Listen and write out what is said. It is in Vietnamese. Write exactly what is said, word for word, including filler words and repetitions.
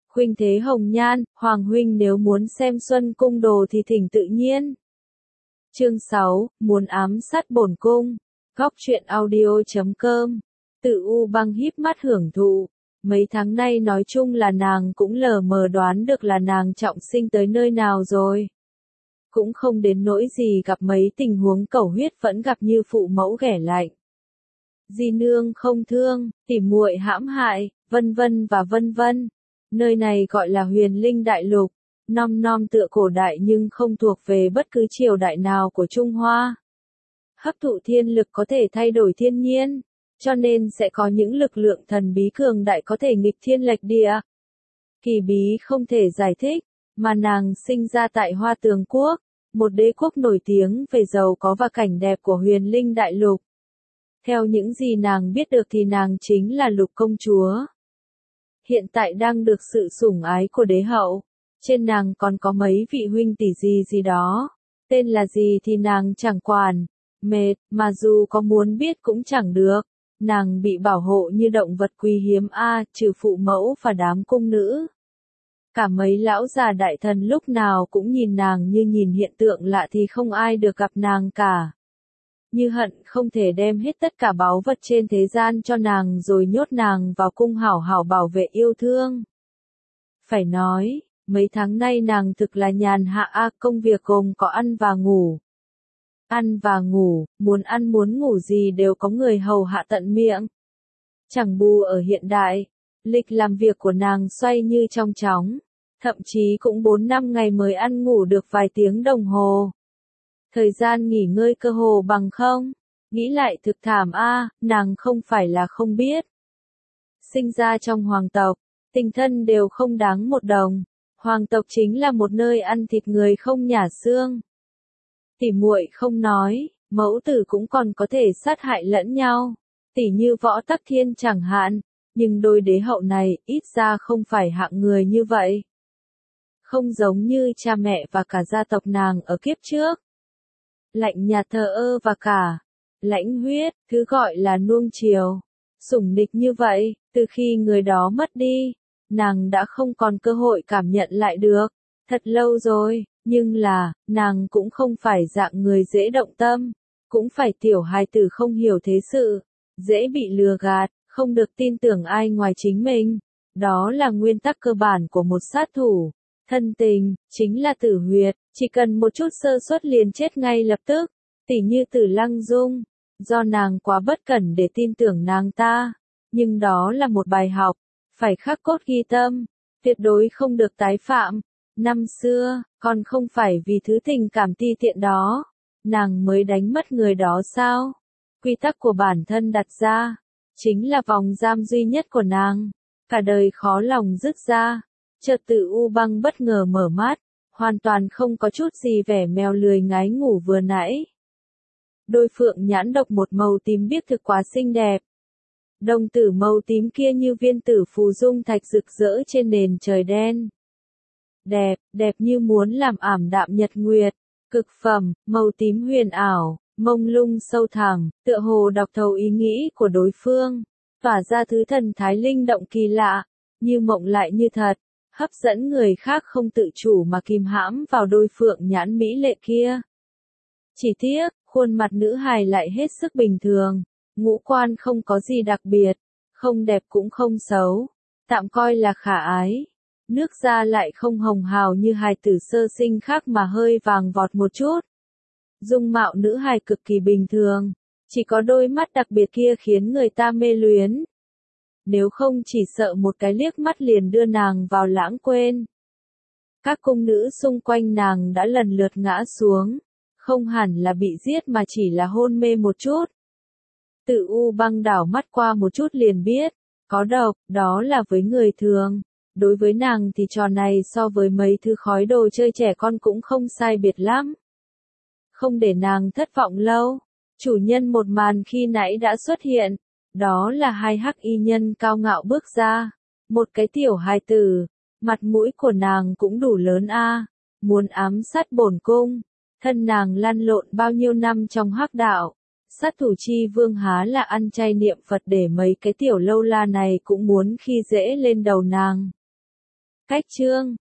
Khuynh thế hồng nhan, Hoàng huynh nếu muốn xem Xuân Cung đồ thì thỉnh tự nhiên. Chương sáu, muốn ám sát bổn cung. Góc truyện audio chấm com. Tự U Băng híp mắt hưởng thụ. Mấy tháng nay nói chung là nàng cũng lờ mờ đoán được là nàng trọng sinh tới nơi nào rồi. Cũng không đến nỗi gì gặp mấy tình huống cẩu huyết vẫn gặp như phụ mẫu ghẻ lạnh. Di nương không thương, tỉ muội hãm hại, vân vân và vân vân. Nơi này gọi là Huyền Linh Đại Lục, nom nom tựa cổ đại nhưng không thuộc về bất cứ triều đại nào của Trung Hoa. Hấp thụ thiên lực có thể thay đổi thiên nhiên, cho nên sẽ có những lực lượng thần bí cường đại có thể nghịch thiên lệch địa. Kỳ bí không thể giải thích, mà nàng sinh ra tại Hoa Tường Quốc, một đế quốc nổi tiếng về giàu có và cảnh đẹp của Huyền Linh Đại Lục. Theo những gì nàng biết được thì nàng chính là Lục công chúa. Hiện tại đang được sự sủng ái của đế hậu, trên nàng còn có mấy vị huynh tỷ gì gì đó, tên là gì thì nàng chẳng quản, mệt, mà dù có muốn biết cũng chẳng được, nàng bị bảo hộ như động vật quý hiếm a, trừ phụ mẫu và đám cung nữ. Cả mấy lão già đại thần lúc nào cũng nhìn nàng như nhìn hiện tượng lạ thì không ai được gặp nàng cả. Như hận không thể đem hết tất cả báu vật trên thế gian cho nàng rồi nhốt nàng vào cung hảo hảo bảo vệ yêu thương. Phải nói, mấy tháng nay nàng thực là nhàn hạ a, công việc gồm có ăn và ngủ. Ăn và ngủ, muốn ăn muốn ngủ gì đều có người hầu hạ tận miệng. Chẳng bù ở hiện đại, lịch làm việc của nàng xoay như trong chóng, thậm chí cũng bốn năm ngày mới ăn ngủ được vài tiếng đồng hồ. Thời gian nghỉ ngơi cơ hồ bằng không, nghĩ lại thực thảm a, nàng không phải là không biết. Sinh ra trong hoàng tộc, tình thân đều không đáng một đồng, hoàng tộc chính là một nơi ăn thịt người không nhả xương. Tỉ muội không nói, mẫu tử cũng còn có thể sát hại lẫn nhau, tỉ như Võ Tắc Thiên chẳng hạn, nhưng đôi đế hậu này ít ra không phải hạng người như vậy. Không giống như cha mẹ và cả gia tộc nàng ở kiếp trước. Lạnh nhạt thờ ơ và cả lãnh huyết, thứ gọi là nuông chiều, sủng nịch như vậy, từ khi người đó mất đi, nàng đã không còn cơ hội cảm nhận lại được, thật lâu rồi, nhưng là, nàng cũng không phải dạng người dễ động tâm, cũng phải tiểu hài tử không hiểu thế sự, dễ bị lừa gạt, không được tin tưởng ai ngoài chính mình, đó là nguyên tắc cơ bản của một sát thủ. Thân tình, chính là tử huyệt, chỉ cần một chút sơ suất liền chết ngay lập tức, tỉ như Tử Lăng Dung, do nàng quá bất cẩn để tin tưởng nàng ta, nhưng đó là một bài học, phải khắc cốt ghi tâm, tuyệt đối không được tái phạm. Năm xưa, còn không phải vì thứ tình cảm ti tiện đó, nàng mới đánh mất người đó sao? Quy tắc của bản thân đặt ra, chính là vòng giam duy nhất của nàng, cả đời khó lòng dứt ra. Chợt Tự U Băng bất ngờ mở mắt, hoàn toàn không có chút gì vẻ mèo lười ngái ngủ vừa nãy. Đôi phượng nhãn độc một màu tím biếc thực quá xinh đẹp. Đồng tử màu tím kia như viên tử phù dung thạch rực rỡ trên nền trời đen. Đẹp, đẹp như muốn làm ảm đạm nhật nguyệt, cực phẩm, màu tím huyền ảo, mông lung sâu thẳm, tựa hồ đọc thấu ý nghĩ của đối phương, tỏa ra thứ thần thái linh động kỳ lạ, như mộng lại như thật. Hấp dẫn người khác không tự chủ mà kìm hãm vào đôi phượng nhãn mỹ lệ kia. Chỉ tiếc, khuôn mặt nữ hài lại hết sức bình thường, ngũ quan không có gì đặc biệt, không đẹp cũng không xấu, tạm coi là khả ái. Nước da lại không hồng hào như hài tử sơ sinh khác mà hơi vàng vọt một chút. Dung mạo nữ hài cực kỳ bình thường, chỉ có đôi mắt đặc biệt kia khiến người ta mê luyến. Nếu không chỉ sợ một cái liếc mắt liền đưa nàng vào lãng quên. Các cung nữ xung quanh nàng đã lần lượt ngã xuống, không hẳn là bị giết mà chỉ là hôn mê một chút. Tự U Băng đảo mắt qua một chút liền biết, có độc, đó là với người thường. Đối với nàng thì trò này so với mấy thứ khói đồ chơi trẻ con cũng không sai biệt lắm. Không để nàng thất vọng lâu, chủ nhân một màn khi nãy đã xuất hiện. Đó là hai hắc y nhân cao ngạo bước ra, một cái tiểu hài tử, mặt mũi của nàng cũng đủ lớn a, muốn ám sát bổn cung, thân nàng lăn lộn bao nhiêu năm trong hắc đạo, sát thủ chi vương há là ăn chay niệm Phật để mấy cái tiểu lâu la này cũng muốn khi dễ lên đầu nàng. Cách chương